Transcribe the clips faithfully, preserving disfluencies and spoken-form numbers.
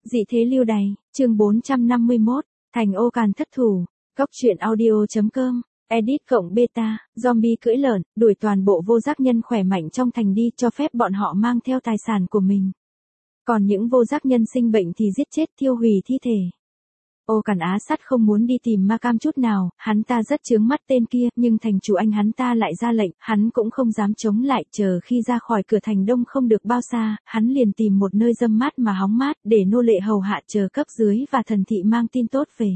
Dị thế lưu đày, chương bốn trăm năm mươi mốt, thành ô càn thất thủ, góc truyện audio.com, edit cộng beta, zombie cưỡi lợn, đuổi toàn bộ vô giác nhân khỏe mạnh trong thành đi, cho phép bọn họ mang theo tài sản của mình. Còn những vô giác nhân sinh bệnh thì giết chết, thiêu hủy thi thể. Ô Càn Á Sắt không muốn đi tìm Ma Cam chút nào, hắn ta rất chướng mắt tên kia, nhưng thành chủ anh hắn ta lại ra lệnh, hắn cũng không dám chống lại, chờ khi ra khỏi cửa thành đông không được bao xa, hắn liền tìm một nơi râm mát mà hóng mát, để nô lệ hầu hạ chờ cấp dưới và thần thị mang tin tốt về.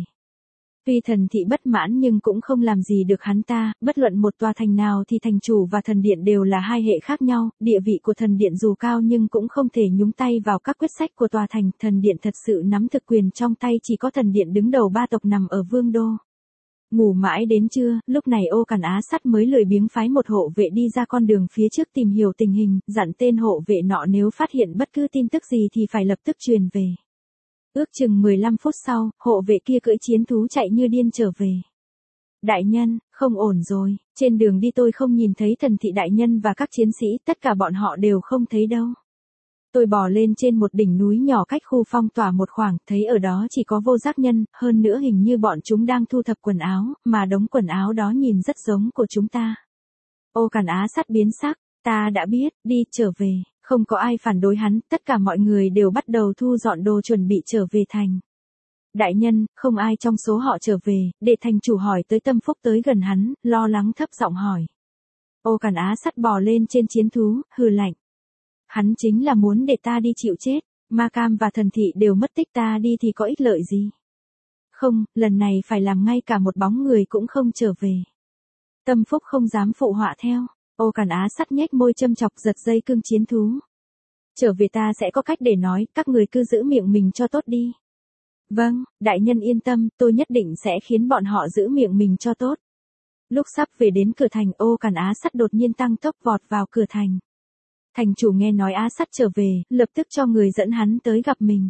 Tuy thần thị bất mãn nhưng cũng không làm gì được hắn ta, bất luận một tòa thành nào thì thành chủ và thần điện đều là hai hệ khác nhau, địa vị của thần điện dù cao nhưng cũng không thể nhúng tay vào các quyết sách của tòa thành, thần điện thật sự nắm thực quyền trong tay, chỉ có thần điện đứng đầu ba tộc nằm ở vương đô. Ngủ mãi đến trưa, lúc này Ô Càn Á Sắt mới lười biếng phái một hộ vệ đi ra con đường phía trước tìm hiểu tình hình, dặn tên hộ vệ nọ nếu phát hiện bất cứ tin tức gì thì phải lập tức truyền về. Ước chừng mười lăm phút sau, hộ vệ kia cưỡi chiến thú chạy như điên trở về. Đại nhân, không ổn rồi, trên đường đi tôi không nhìn thấy thần thị đại nhân và các chiến sĩ, tất cả bọn họ đều không thấy đâu. Tôi bò lên trên một đỉnh núi nhỏ cách khu phong tỏa một khoảng, thấy ở đó chỉ có vô giác nhân, hơn nữa hình như bọn chúng đang thu thập quần áo, mà đống quần áo đó nhìn rất giống của chúng ta. Ô Càn Á Sắt biến sắc, ta đã biết, đi, trở về. Không có ai phản đối hắn, tất cả mọi người đều bắt đầu thu dọn đồ chuẩn bị trở về thành. Đại nhân, không ai trong số họ trở về, để thành chủ hỏi tới. Tâm Phúc tới gần hắn, lo lắng thấp giọng hỏi. Ô Càn Á Sắt bò lên trên chiến thú, hừ lạnh. Hắn chính là muốn để ta đi chịu chết, Ma Cam và thần thị đều mất tích, ta đi thì có ích lợi gì. Không, lần này phải làm ngay cả một bóng người cũng không trở về. Tâm Phúc không dám phụ họa theo. Ô Càn Á Sắt nhếch môi châm chọc, giật dây cương chiến thú. Trở về ta sẽ có cách để nói, các người cứ giữ miệng mình cho tốt đi. Vâng, đại nhân yên tâm, tôi nhất định sẽ khiến bọn họ giữ miệng mình cho tốt. Lúc sắp về đến cửa thành, Ô Càn Á Sắt đột nhiên tăng tốc vọt vào cửa thành. Thành chủ nghe nói Á Sắt trở về, lập tức cho người dẫn hắn tới gặp mình.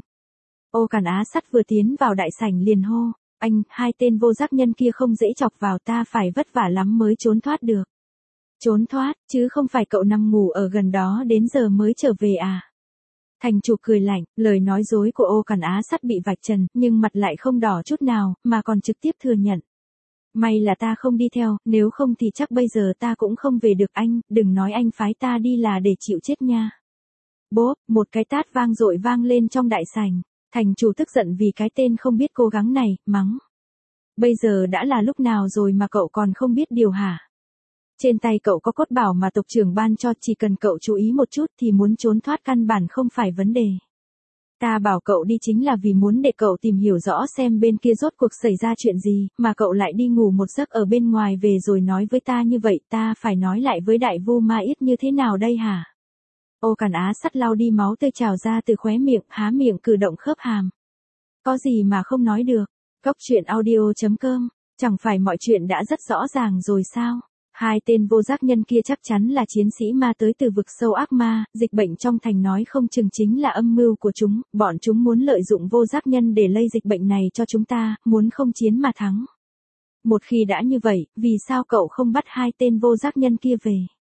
Ô Càn Á Sắt vừa tiến vào đại sảnh liền hô, anh, hai tên vô giác nhân kia không dễ chọc vào, ta phải vất vả lắm mới trốn thoát được. Trốn thoát, chứ không phải cậu nằm ngủ ở gần đó đến giờ mới trở về à? Thành chủ cười lạnh, lời nói dối của Ô Càn Á Sắt bị vạch trần, nhưng mặt lại không đỏ chút nào, mà còn trực tiếp thừa nhận. May là ta không đi theo, nếu không thì chắc bây giờ ta cũng không về được anh, đừng nói anh phái ta đi là để chịu chết nha. Bốp, một cái tát vang dội vang lên trong đại sảnh, thành chủ tức giận vì cái tên không biết cố gắng này, mắng. Bây giờ đã là lúc nào rồi mà cậu còn không biết điều hả? Trên tay cậu có cốt bảo mà tộc trưởng ban cho, chỉ cần cậu chú ý một chút thì muốn trốn thoát căn bản không phải vấn đề. Ta bảo cậu đi chính là vì muốn để cậu tìm hiểu rõ xem bên kia rốt cuộc xảy ra chuyện gì, mà cậu lại đi ngủ một giấc ở bên ngoài về rồi nói với ta như vậy, ta phải nói lại với đại vu Ma Yết như thế nào đây hả? Ô Càn Á Sắt lau đi máu tươi trào ra từ khóe miệng, há miệng cử động khớp hàm. Có gì mà không nói được, góc truyện audio.com, chẳng phải mọi chuyện đã rất rõ ràng rồi sao? Hai tên vô giác nhân kia chắc chắn là chiến sĩ ma tới từ vực sâu ác ma, dịch bệnh trong thành nói không chừng chính là âm mưu của chúng, bọn chúng muốn lợi dụng vô giác nhân để lây dịch bệnh này cho chúng ta, muốn không chiến mà thắng. Một khi đã như vậy, vì sao cậu không bắt hai tên vô giác nhân kia về?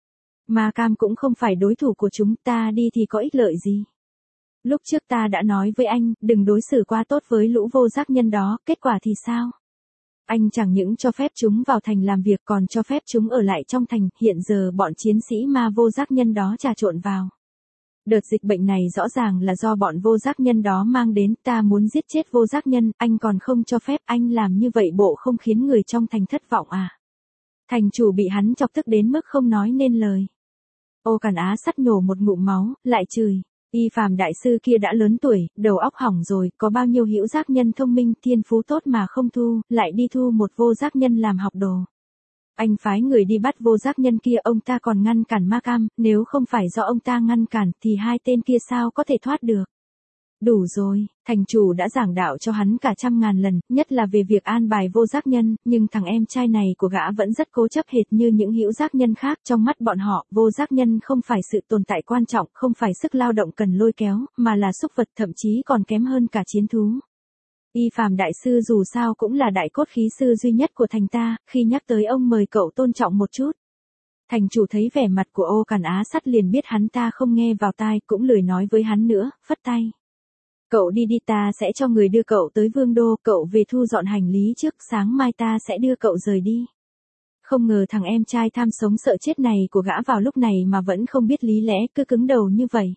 Ma Cam cũng không phải đối thủ của chúng, ta đi thì có ích lợi gì? Lúc trước ta đã nói với anh, đừng đối xử quá tốt với lũ vô giác nhân đó, kết quả thì sao? Anh chẳng những cho phép chúng vào thành làm việc còn cho phép chúng ở lại trong thành, hiện giờ bọn chiến sĩ ma vô giác nhân đó trà trộn vào. Đợt dịch bệnh này rõ ràng là do bọn vô giác nhân đó mang đến, ta muốn giết chết vô giác nhân, anh còn không cho phép, anh làm như vậy bộ không khiến người trong thành thất vọng à? Thành chủ bị hắn chọc tức đến mức không nói nên lời. Ô Càn Á Sắt nhổ một ngụm máu, lại chửi. Y Phàm đại sư kia đã lớn tuổi, đầu óc hỏng rồi, có bao nhiêu hữu giác nhân thông minh, thiên phú tốt mà không thu, lại đi thu một vô giác nhân làm học đồ. Anh phái người đi bắt vô giác nhân kia, ông ta còn ngăn cản Ma Cam, nếu không phải do ông ta ngăn cản thì hai tên kia sao có thể thoát được. Đủ rồi, thành chủ đã giảng đạo cho hắn cả trăm ngàn lần, nhất là về việc an bài vô giác nhân, nhưng thằng em trai này của gã vẫn rất cố chấp hệt như những hữu giác nhân khác. Trong mắt bọn họ, vô giác nhân không phải sự tồn tại quan trọng, không phải sức lao động cần lôi kéo, mà là súc vật, thậm chí còn kém hơn cả chiến thú. Y Phàm đại sư dù sao cũng là đại cốt khí sư duy nhất của thành ta, khi nhắc tới ông mời cậu tôn trọng một chút. Thành chủ thấy vẻ mặt của Ô Càn Á Sắt liền biết hắn ta không nghe vào tai, cũng lười nói với hắn nữa, phất tay. Cậu đi đi, ta sẽ cho người đưa cậu tới Vương Đô, cậu về thu dọn hành lý trước, sáng mai ta sẽ đưa cậu rời đi. Không ngờ thằng em trai tham sống sợ chết này của gã vào lúc này mà vẫn không biết lý lẽ, cứ cứng đầu như vậy.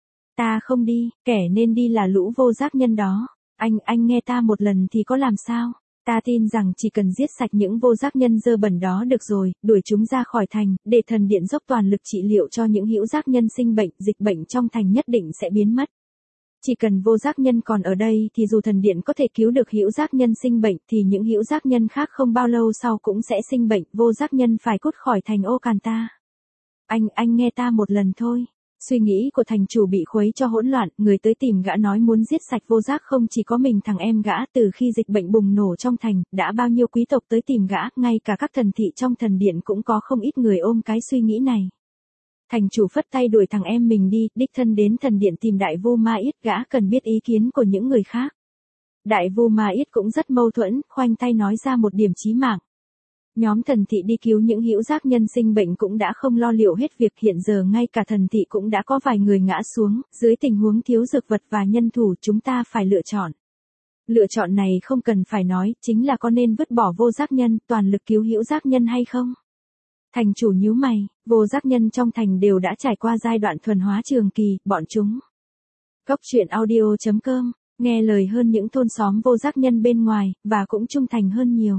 Ta không đi, kẻ nên đi là lũ vô giác nhân đó. Anh, anh nghe ta một lần thì có làm sao? Ta tin rằng chỉ cần giết sạch những vô giác nhân dơ bẩn đó được rồi, đuổi chúng ra khỏi thành, để thần điện dốc toàn lực trị liệu cho những hữu giác nhân sinh bệnh, dịch bệnh trong thành nhất định sẽ biến mất. Chỉ cần vô giác nhân còn ở đây thì dù thần điện có thể cứu được hữu giác nhân sinh bệnh thì những hữu giác nhân khác không bao lâu sau cũng sẽ sinh bệnh, vô giác nhân phải cút khỏi thành Ô Càn ta. Anh, anh nghe ta một lần thôi. Suy nghĩ của thành chủ bị khuấy cho hỗn loạn, người tới tìm gã nói muốn giết sạch vô giác không chỉ có mình thằng em gã. Từ khi dịch bệnh bùng nổ trong thành, đã bao nhiêu quý tộc tới tìm gã, ngay cả các thần thị trong thần điện cũng có không ít người ôm cái suy nghĩ này. Thành chủ phất tay đuổi thằng em mình đi, đích thân đến thần điện tìm đại vu Ma Yết, gã cần biết ý kiến của những người khác. Đại vu Ma Yết cũng rất mâu thuẫn, khoanh tay nói ra một điểm chí mạng. Nhóm thần thị đi cứu những hữu giác nhân sinh bệnh cũng đã không lo liệu hết việc, hiện giờ ngay cả thần thị cũng đã có vài người ngã xuống, dưới tình huống thiếu dược vật và nhân thủ chúng ta phải lựa chọn. Lựa chọn này không cần phải nói, chính là có nên vứt bỏ vô giác nhân, toàn lực cứu hữu giác nhân hay không? Thành chủ nhíu mày, vô giác nhân trong thành đều đã trải qua giai đoạn thuần hóa trường kỳ, bọn chúng. Cốc truyện audio chấm com, nghe lời hơn những thôn xóm vô giác nhân bên ngoài, và cũng trung thành hơn nhiều.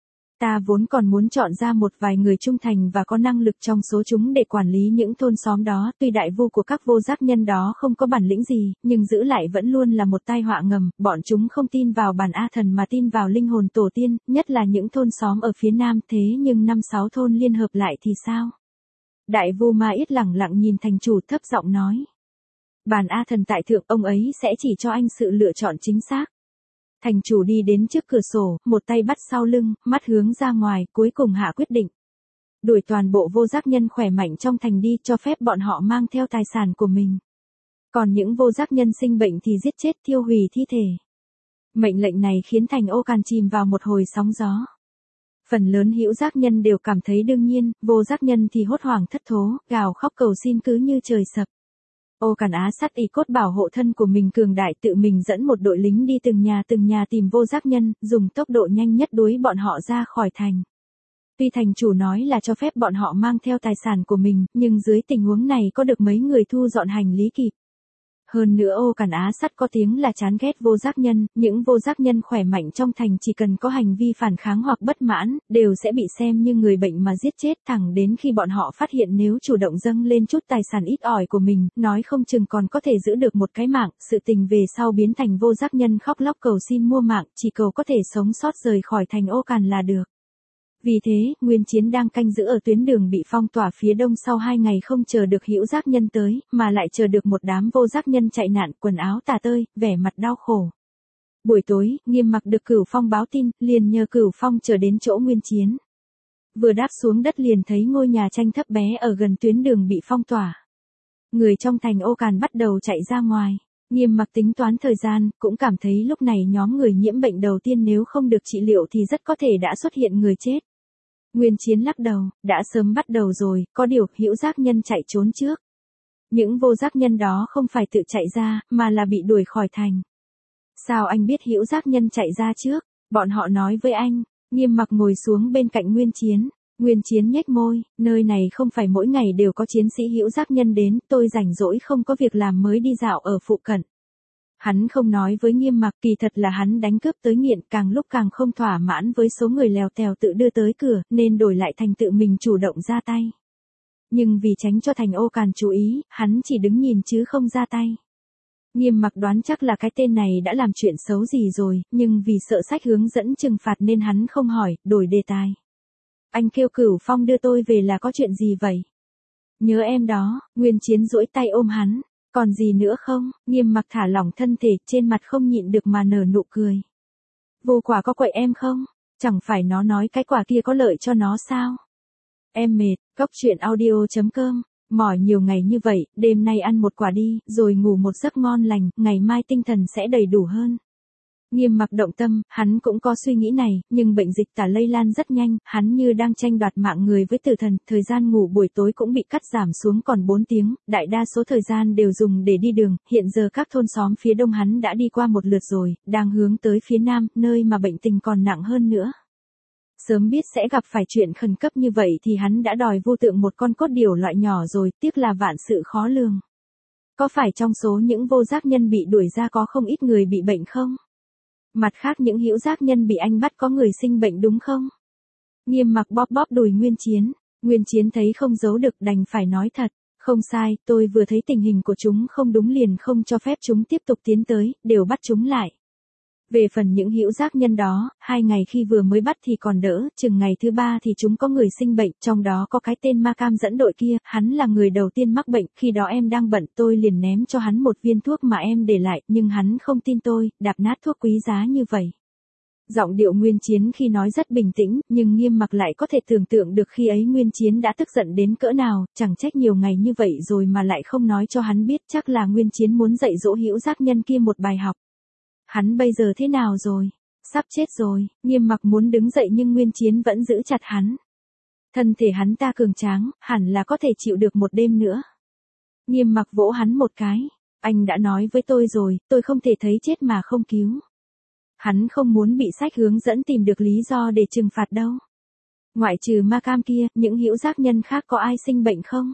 Ta vốn còn muốn chọn ra một vài người trung thành và có năng lực trong số chúng để quản lý những thôn xóm đó, tuy đại vu của các vô giác nhân đó không có bản lĩnh gì, nhưng giữ lại vẫn luôn là một tai họa ngầm, bọn chúng không tin vào bản A thần mà tin vào linh hồn tổ tiên, nhất là những thôn xóm ở phía nam, thế nhưng năm sáu thôn liên hợp lại thì sao? Đại vu Ma Yết lẳng lặng nhìn thành chủ thấp giọng nói. Bản A thần tại thượng, ông ấy sẽ chỉ cho anh sự lựa chọn chính xác. Thành chủ đi đến trước cửa sổ, một tay bắt sau lưng, mắt hướng ra ngoài, cuối cùng hạ quyết định. Đuổi toàn bộ vô giác nhân khỏe mạnh trong thành đi, cho phép bọn họ mang theo tài sản của mình. Còn những vô giác nhân sinh bệnh thì giết chết, thiêu hủy thi thể. Mệnh lệnh này khiến thành Ô Càn chìm vào một hồi sóng gió. Phần lớn hữu giác nhân đều cảm thấy đương nhiên, vô giác nhân thì hốt hoảng thất thố, gào khóc cầu xin cứ như trời sập. Ô Càn Á Sắt y cốt bảo hộ thân của mình cường đại, tự mình dẫn một đội lính đi từng nhà từng nhà tìm vô giác nhân, dùng tốc độ nhanh nhất đuổi bọn họ ra khỏi thành. Tuy thành chủ nói là cho phép bọn họ mang theo tài sản của mình, nhưng dưới tình huống này có được mấy người thu dọn hành lý kịp. Hơn nữa Ô Càn Á Sắt có tiếng là chán ghét vô giác nhân, những vô giác nhân khỏe mạnh trong thành chỉ cần có hành vi phản kháng hoặc bất mãn, đều sẽ bị xem như người bệnh mà giết chết, thẳng đến khi bọn họ phát hiện nếu chủ động dâng lên chút tài sản ít ỏi của mình, nói không chừng còn có thể giữ được một cái mạng, sự tình về sau biến thành vô giác nhân khóc lóc cầu xin mua mạng, chỉ cầu có thể sống sót rời khỏi thành Ô Càn là được. Vì thế, Nguyên Chiến đang canh giữ ở tuyến đường bị phong tỏa phía đông sau hai ngày không chờ được hữu giác nhân tới, mà lại chờ được một đám vô giác nhân chạy nạn, quần áo tả tơi, vẻ mặt đau khổ. Buổi tối, Nghiêm Mặc được Cửu Phong báo tin, liền nhờ Cửu Phong chờ đến chỗ Nguyên Chiến. Vừa đáp xuống đất liền thấy ngôi nhà tranh thấp bé ở gần tuyến đường bị phong tỏa. Người trong thành Ô Càn bắt đầu chạy ra ngoài. Nghiêm Mặc tính toán thời gian, cũng cảm thấy lúc này nhóm người nhiễm bệnh đầu tiên nếu không được trị liệu thì rất có thể đã xuất hiện người chết. Nguyên Chiến lắc đầu, đã sớm bắt đầu rồi, có điều hữu giác nhân chạy trốn trước. Những vô giác nhân đó không phải tự chạy ra, mà là bị đuổi khỏi thành. Sao anh biết hữu giác nhân chạy ra trước? Bọn họ nói với anh. Nghiêm Mặc ngồi xuống bên cạnh Nguyên Chiến. Nguyên Chiến nhếch môi, nơi này không phải mỗi ngày đều có chiến sĩ hữu giác nhân đến, tôi rảnh rỗi không có việc làm mới đi dạo ở phụ cận. Hắn không nói với Nghiêm Mặc, kỳ thật là hắn đánh cướp tới nghiện, càng lúc càng không thỏa mãn với số người lèo tèo tự đưa tới cửa, nên đổi lại thành tự mình chủ động ra tay. Nhưng vì tránh cho thành Ô Càn chú ý, hắn chỉ đứng nhìn chứ không ra tay. Nghiêm Mặc đoán chắc là cái tên này đã làm chuyện xấu gì rồi, nhưng vì sợ sách hướng dẫn trừng phạt nên hắn không hỏi, đổi đề tài. Anh kêu Cửu Phong đưa tôi về là có chuyện gì vậy? Nhớ em đó, Nguyên Chiến duỗi tay ôm hắn. Còn gì nữa không? Nghiêm Mặc thả lỏng thân thể, trên mặt không nhịn được mà nở nụ cười. Vô quả có quậy em không? Chẳng phải nó nói cái quả kia có lợi cho nó sao? Em mệt, cốc truyện audio chấm com, mỏi nhiều ngày như vậy, đêm nay ăn một quả đi, rồi ngủ một giấc ngon lành, ngày mai tinh thần sẽ đầy đủ hơn. Nghiêm Mặc động tâm, hắn cũng có suy nghĩ này, nhưng bệnh dịch tả lây lan rất nhanh, hắn như đang tranh đoạt mạng người với tử thần, thời gian ngủ buổi tối cũng bị cắt giảm xuống còn bốn tiếng, đại đa số thời gian đều dùng để đi đường, hiện giờ các thôn xóm phía đông hắn đã đi qua một lượt rồi, đang hướng tới phía nam, nơi mà bệnh tình còn nặng hơn nữa. Sớm biết sẽ gặp phải chuyện khẩn cấp như vậy thì hắn đã đòi vô tượng một con cốt điểu loại nhỏ rồi, tiếc là vạn sự khó lường. Có phải trong số những vô giác nhân bị đuổi ra có không ít người bị bệnh không? Mặt khác những hữu giác nhân bị anh bắt có người sinh bệnh đúng không? Nghiêm Mặc bóp bóp đùi Nguyên Chiến. Nguyên Chiến thấy không giấu được đành phải nói thật. Không sai, tôi vừa thấy tình hình của chúng không đúng liền không cho phép chúng tiếp tục tiến tới, đều bắt chúng lại. Về phần những hữu giác nhân đó, hai ngày khi vừa mới bắt thì còn đỡ, chừng ngày thứ ba thì chúng có người sinh bệnh, trong đó có cái tên Ma Cam dẫn đội kia, hắn là người đầu tiên mắc bệnh, khi đó em đang bận tôi liền ném cho hắn một viên thuốc mà em để lại, nhưng hắn không tin tôi, đạp nát thuốc quý giá như vậy. Giọng điệu Nguyên Chiến khi nói rất bình tĩnh, nhưng Nghiêm Mặc lại có thể tưởng tượng được khi ấy Nguyên Chiến đã tức giận đến cỡ nào, chẳng trách nhiều ngày như vậy rồi mà lại không nói cho hắn biết, chắc là Nguyên Chiến muốn dạy dỗ hữu giác nhân kia một bài học. Hắn bây giờ thế nào rồi? Sắp chết rồi, Nghiêm Mặc muốn đứng dậy nhưng Nguyên Chiến vẫn giữ chặt hắn. Thân thể hắn ta cường tráng, hẳn là có thể chịu được một đêm nữa. Nghiêm Mặc vỗ hắn một cái. Anh đã nói với tôi rồi, tôi không thể thấy chết mà không cứu. Hắn không muốn bị sách hướng dẫn tìm được lý do để trừng phạt đâu. Ngoại trừ Ma Cam kia, những hữu giác nhân khác có ai sinh bệnh không?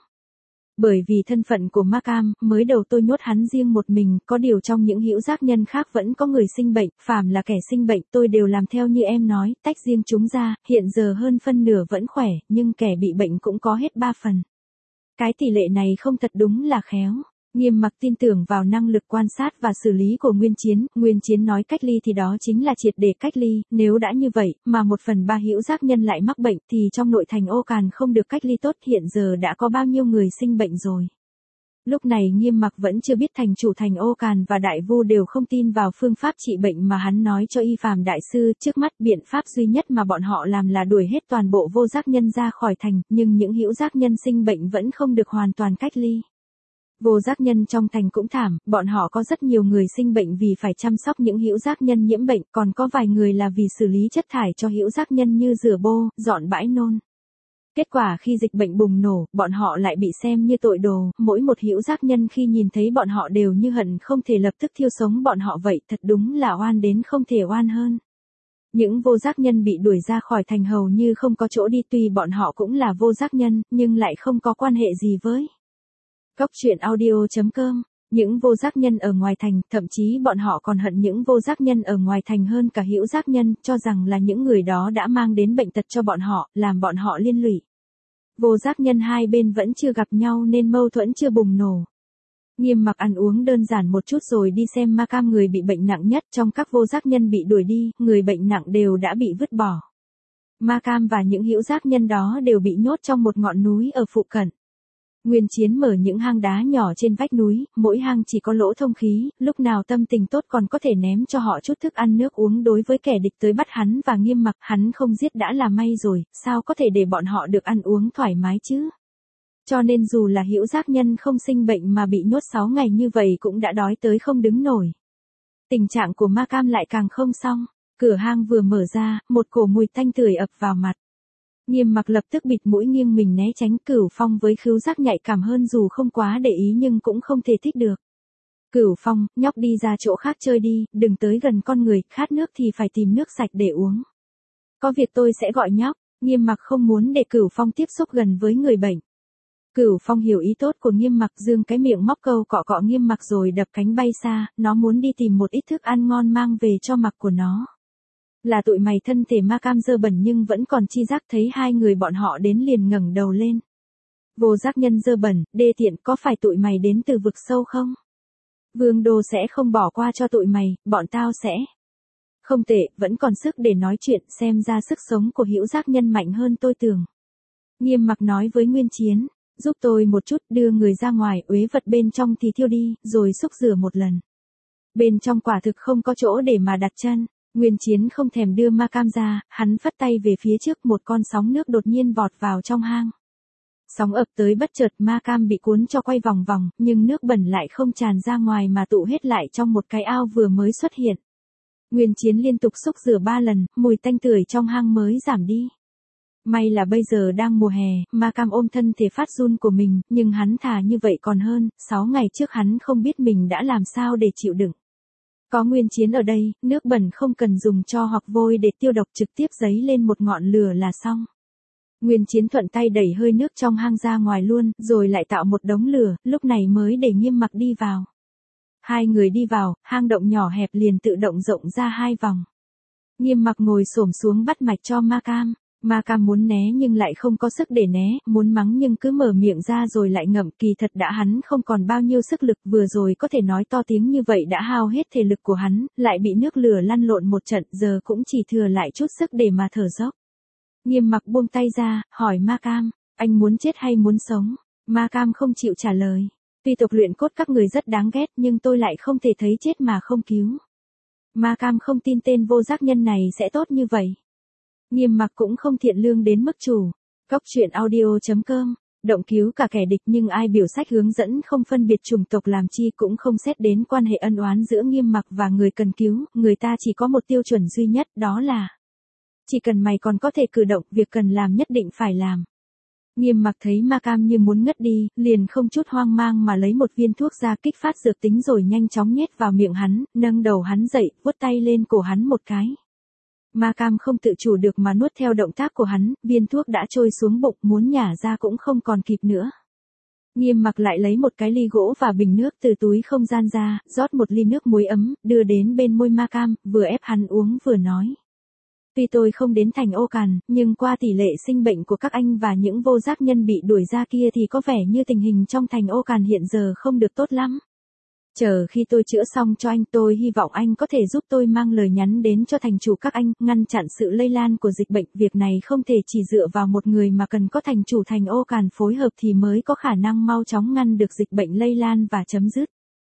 Bởi vì thân phận của Ma Cam, mới đầu tôi nhốt hắn riêng một mình, có điều trong những hữu giác nhân khác vẫn có người sinh bệnh, phàm là kẻ sinh bệnh tôi đều làm theo như em nói, tách riêng chúng ra, hiện giờ hơn phân nửa vẫn khỏe, nhưng kẻ bị bệnh cũng có hết ba phần. Cái tỷ lệ này không thật đúng là khéo. Nghiêm Mặc tin tưởng vào năng lực quan sát và xử lý của Nguyên Chiến, Nguyên Chiến nói cách ly thì đó chính là triệt để cách ly, nếu đã như vậy, mà một phần ba hữu giác nhân lại mắc bệnh thì trong nội thành Ô Càn không được cách ly tốt, hiện giờ đã có bao nhiêu người sinh bệnh rồi. Lúc này Nghiêm Mặc vẫn chưa biết thành chủ thành Ô Càn và Đại Vu đều không tin vào phương pháp trị bệnh mà hắn nói cho Y Phàm đại sư, trước mắt biện pháp duy nhất mà bọn họ làm là đuổi hết toàn bộ vô giác nhân ra khỏi thành, nhưng những hữu giác nhân sinh bệnh vẫn không được hoàn toàn cách ly. Vô giác nhân trong thành cũng thảm, bọn họ có rất nhiều người sinh bệnh vì phải chăm sóc những hữu giác nhân nhiễm bệnh, còn có vài người là vì xử lý chất thải cho hữu giác nhân như rửa bô, dọn bãi nôn. Kết quả khi dịch bệnh bùng nổ, bọn họ lại bị xem như tội đồ, mỗi một hữu giác nhân khi nhìn thấy bọn họ đều như hận không thể lập tức thiêu sống bọn họ vậy, thật đúng là oan đến không thể oan hơn. Những vô giác nhân bị đuổi ra khỏi thành hầu như không có chỗ đi, tuy bọn họ cũng là vô giác nhân, nhưng lại không có quan hệ gì với Cốc truyện audio chấm com. Những vô giác nhân ở ngoài thành, thậm chí bọn họ còn hận những vô giác nhân ở ngoài thành hơn cả hữu giác nhân, cho rằng là những người đó đã mang đến bệnh tật cho bọn họ, làm bọn họ liên lụy. Vô giác nhân hai bên vẫn chưa gặp nhau nên mâu thuẫn chưa bùng nổ. Nghiêm Mặc ăn uống đơn giản một chút rồi đi xem Ma Cam, người bị bệnh nặng nhất trong các vô giác nhân bị đuổi đi, người bệnh nặng đều đã bị vứt bỏ. Ma Cam và những hữu giác nhân đó đều bị nhốt trong một ngọn núi ở phụ cận. Nguyên Chiến mở những hang đá nhỏ trên vách núi, mỗi hang chỉ có lỗ thông khí, lúc nào tâm tình tốt còn có thể ném cho họ chút thức ăn nước uống. Đối với kẻ địch tới bắt hắn và Nghiêm Mặc, hắn không giết đã là may rồi, sao có thể để bọn họ được ăn uống thoải mái chứ? Cho nên dù là hữu giác nhân không sinh bệnh mà bị nhốt sáu ngày như vậy cũng đã đói tới không đứng nổi. Tình trạng của Ma Cam lại càng không xong, cửa hang vừa mở ra, một cổ mùi tanh tưởi ập vào mặt. Nghiêm Mặc lập tức bịt mũi nghiêng mình né tránh. Cửu Phong với khứu giác nhạy cảm hơn dù không quá để ý nhưng cũng không thể thích được. Cửu Phong, nhóc đi ra chỗ khác chơi đi, đừng tới gần con người, khát nước thì phải tìm nước sạch để uống. Có việc tôi sẽ gọi nhóc. Nghiêm Mặc không muốn để Cửu Phong tiếp xúc gần với người bệnh. Cửu Phong hiểu ý tốt của Nghiêm Mặc, dương cái miệng móc câu cọ cọ Nghiêm Mặc rồi đập cánh bay xa, nó muốn đi tìm một ít thức ăn ngon mang về cho Mặc của nó. Là tụi mày. Thân thể Ma Cam dơ bẩn nhưng vẫn còn chi giác, thấy hai người bọn họ đến liền ngẩng đầu lên. Vô giác nhân dơ bẩn, đê tiện, có phải tụi mày đến từ vực sâu không? Vương Đô sẽ không bỏ qua cho tụi mày, bọn tao sẽ. Không tệ, vẫn còn sức để nói chuyện, xem ra sức sống của hữu giác nhân mạnh hơn tôi tưởng. Nghiêm Mặc nói với Nguyên Chiến, giúp tôi một chút, đưa người ra ngoài, uế vật bên trong thì thiêu đi, rồi xúc rửa một lần. Bên trong quả thực không có chỗ để mà đặt chân. Nguyên Chiến không thèm đưa Ma Cam ra, hắn phất tay về phía trước, một con sóng nước đột nhiên vọt vào trong hang. Sóng ập tới bất chợt, Ma Cam bị cuốn cho quay vòng vòng, nhưng nước bẩn lại không tràn ra ngoài mà tụ hết lại trong một cái ao vừa mới xuất hiện. Nguyên Chiến liên tục xúc rửa ba lần, mùi tanh tưởi trong hang mới giảm đi. May là bây giờ đang mùa hè, Ma Cam ôm thân thể phát run của mình, nhưng hắn thà như vậy còn hơn, sáu ngày trước hắn không biết mình đã làm sao để chịu đựng. Có Nguyên Chiến ở đây, nước bẩn không cần dùng tro hoặc vôi để tiêu độc, trực tiếp giấy lên một ngọn lửa là xong. Nguyên Chiến thuận tay đẩy hơi nước trong hang ra ngoài luôn, rồi lại tạo một đống lửa, lúc này mới để Nghiêm Mặc đi vào. Hai người đi vào, hang động nhỏ hẹp liền tự động rộng ra hai vòng. Nghiêm Mặc ngồi xổm xuống bắt mạch cho Ma Cam. Ma Cam muốn né nhưng lại không có sức để né, muốn mắng nhưng cứ mở miệng ra rồi lại ngậm, kỳ thật đã hắn không còn bao nhiêu sức lực, vừa rồi có thể nói to tiếng như vậy đã hao hết thể lực của hắn, lại bị nước lửa lăn lộn một trận, giờ cũng chỉ thừa lại chút sức để mà thở dốc. Nghiêm Mặc buông tay ra, hỏi Ma Cam, anh muốn chết hay muốn sống? Ma Cam không chịu trả lời. Tuy tộc luyện cốt các người rất đáng ghét nhưng tôi lại không thể thấy chết mà không cứu. Ma Cam không tin tên vô giác nhân này sẽ tốt như vậy. Nghiêm Mặc cũng không thiện lương đến mức chủ. Góc truyện audio chấm com, động cứu cả kẻ địch nhưng ai biểu sách hướng dẫn không phân biệt chủng tộc làm chi, cũng không xét đến quan hệ ân oán giữa Nghiêm Mặc và người cần cứu, người ta chỉ có một tiêu chuẩn duy nhất, đó là chỉ cần mày còn có thể cử động, việc cần làm nhất định phải làm. Nghiêm Mặc thấy Ma Cam như muốn ngất đi, liền không chút hoang mang mà lấy một viên thuốc ra kích phát dược tính rồi nhanh chóng nhét vào miệng hắn, nâng đầu hắn dậy, vuốt tay lên cổ hắn một cái. Ma Cam không tự chủ được mà nuốt theo động tác của hắn, viên thuốc đã trôi xuống bụng, muốn nhả ra cũng không còn kịp nữa. Nghiêm Mặc lại lấy một cái ly gỗ và bình nước từ túi không gian ra, rót một ly nước muối ấm, đưa đến bên môi Ma Cam, vừa ép hắn uống vừa nói. Tuy tôi không đến thành Ô Càn, nhưng qua tỷ lệ sinh bệnh của các anh và những vô giác nhân bị đuổi ra kia thì có vẻ như tình hình trong thành Ô Càn hiện giờ không được tốt lắm. Chờ khi tôi chữa xong cho anh, tôi hy vọng anh có thể giúp tôi mang lời nhắn đến cho thành chủ các anh, ngăn chặn sự lây lan của dịch bệnh. Việc này không thể chỉ dựa vào một người mà cần có thành chủ thành Ô Càn phối hợp thì mới có khả năng mau chóng ngăn được dịch bệnh lây lan và chấm dứt.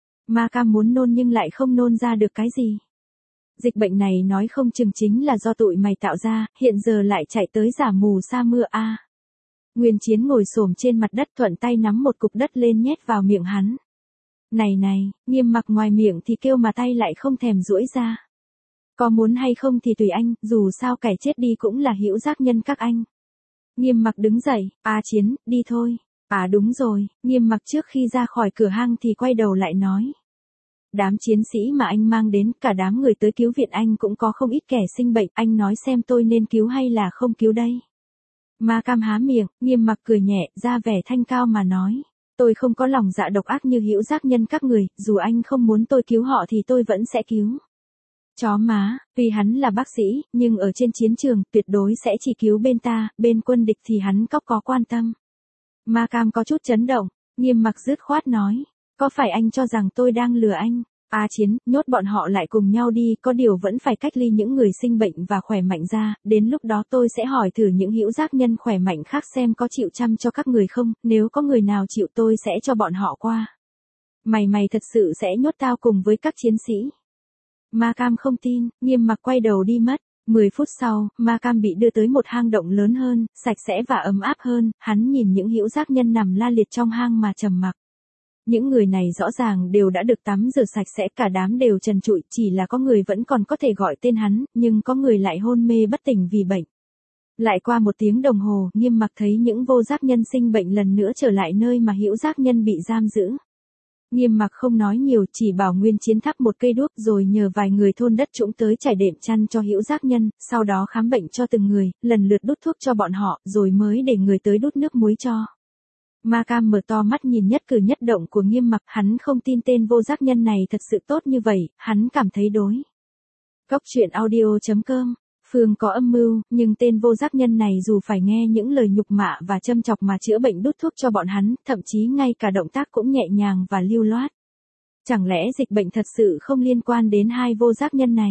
Ma Cam muốn nôn nhưng lại không nôn ra được cái gì. Dịch bệnh này nói không chừng chính là do tụi mày tạo ra, hiện giờ lại chạy tới giả mù sa mưa a. À. Nguyên Chiến ngồi xổm trên mặt đất thuận tay nắm một cục đất lên nhét vào miệng hắn. Này này, Nghiêm Mặc ngoài miệng thì kêu mà tay lại không thèm duỗi ra. Có muốn hay không thì tùy anh, dù sao kẻ chết đi cũng là hữu giác nhân các anh. Nghiêm Mặc đứng dậy, à Chiến, đi thôi. À đúng rồi, Nghiêm Mặc trước khi ra khỏi cửa hang thì quay đầu lại nói. Đám chiến sĩ mà anh mang đến, cả đám người tới cứu viện anh cũng có không ít kẻ sinh bệnh, anh nói xem tôi nên cứu hay là không cứu đây. Ma Cam há miệng, Nghiêm Mặc cười nhẹ, ra vẻ thanh cao mà nói. Tôi không có lòng dạ độc ác như hữu giác nhân các người, dù anh không muốn tôi cứu họ thì tôi vẫn sẽ cứu. Chó má, vì hắn là bác sĩ, nhưng ở trên chiến trường, tuyệt đối sẽ chỉ cứu bên ta, bên quân địch thì hắn cóc có quan tâm. Ma Cam có chút chấn động, Nghiêm Mặc dứt khoát nói. Có phải anh cho rằng tôi đang lừa anh? À Chiến, nhốt bọn họ lại cùng nhau đi, có điều vẫn phải cách ly những người sinh bệnh và khỏe mạnh ra, đến lúc đó tôi sẽ hỏi thử những hữu giác nhân khỏe mạnh khác xem có chịu chăm cho các người không, nếu có người nào chịu tôi sẽ cho bọn họ qua. Mày mày thật sự sẽ nhốt tao cùng với các chiến sĩ. Ma Cam không tin, Nghiêm Mặc quay đầu đi mất. Mười phút sau, Ma Cam bị đưa tới một hang động lớn hơn, sạch sẽ và ấm áp hơn, hắn nhìn những hữu giác nhân nằm la liệt trong hang mà trầm mặc. Những người này rõ ràng đều đã được tắm rửa sạch sẽ, cả đám đều trần trụi, chỉ là có người vẫn còn có thể gọi tên hắn, nhưng có người lại hôn mê bất tỉnh vì bệnh. Lại qua một tiếng đồng hồ, Nghiêm Mặc thấy những vô giác nhân sinh bệnh lần nữa trở lại nơi mà hữu giác nhân bị giam giữ. Nghiêm Mặc không nói nhiều, chỉ bảo Nguyên Chiến thắp một cây đuốc rồi nhờ vài người thôn đất trũng tới trải đệm chăn cho hữu giác nhân, sau đó khám bệnh cho từng người, lần lượt đút thuốc cho bọn họ, rồi mới để người tới đút nước muối cho. Ma Cam mở to mắt nhìn nhất cử nhất động của Nghiêm Mặc, hắn không tin tên vô giác nhân này thật sự tốt như vậy, hắn cảm thấy đối. Góc truyện audio chấm com, Phương có âm mưu, nhưng tên vô giác nhân này dù phải nghe những lời nhục mạ và châm chọc mà chữa bệnh đút thuốc cho bọn hắn, thậm chí ngay cả động tác cũng nhẹ nhàng và lưu loát. Chẳng lẽ dịch bệnh thật sự không liên quan đến hai vô giác nhân này?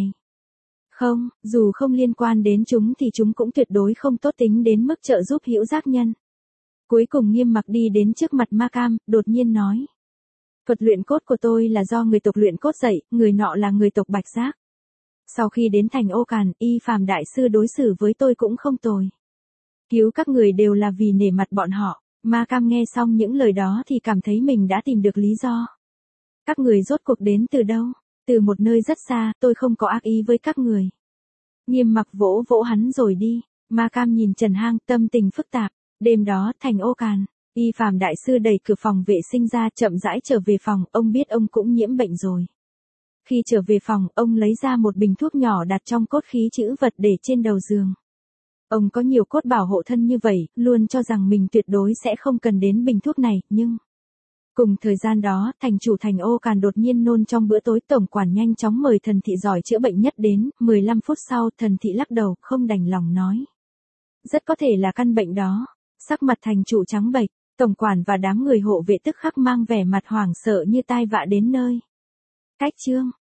Không, dù không liên quan đến chúng thì chúng cũng tuyệt đối không tốt tính đến mức trợ giúp hữu giác nhân. Cuối cùng Nghiêm Mặc đi đến trước mặt Ma Cam, đột nhiên nói. Thuật luyện cốt của tôi là do người tộc luyện cốt dạy, người nọ là người tộc Bạch Giác. Sau khi đến thành Ô Càn, Y Phàm đại sư đối xử với tôi cũng không tồi. Cứu các người đều là vì nể mặt bọn họ. Ma Cam nghe xong những lời đó thì cảm thấy mình đã tìm được lý do. Các người rốt cuộc đến từ đâu? Từ một nơi rất xa, tôi không có ác ý với các người. Nghiêm mặc vỗ vỗ hắn rồi đi. Ma Cam nhìn Trần Hang, tâm tình phức tạp. Đêm đó, thành Ô Càn, Y Phàm đại sư đẩy cửa phòng vệ sinh ra, chậm rãi trở về phòng, ông biết ông cũng nhiễm bệnh rồi. Khi trở về phòng, ông lấy ra một bình thuốc nhỏ đặt trong cốt khí trữ vật để trên đầu giường. Ông có nhiều cốt bảo hộ thân như vậy, luôn cho rằng mình tuyệt đối sẽ không cần đến bình thuốc này, nhưng... Cùng thời gian đó, thành chủ thành Ô Càn đột nhiên nôn trong bữa tối, tổng quản nhanh chóng mời thần thị giỏi chữa bệnh nhất đến, mười lăm phút sau, thần thị lắc đầu, không đành lòng nói. Rất có thể là căn bệnh đó. Sắc mặt thành chủ trắng bệch, tổng quản và đám người hộ vệ tức khắc mang vẻ mặt hoảng sợ như tai vạ đến nơi. Cách chương